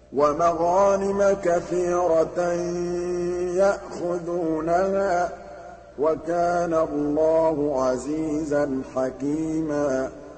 وَمَغَانِمَ كَثِيرَةً يَأْخُذُونَهَا ۗ وَكَانَ اللَّهُ عَزِيزًا حَكِيمًا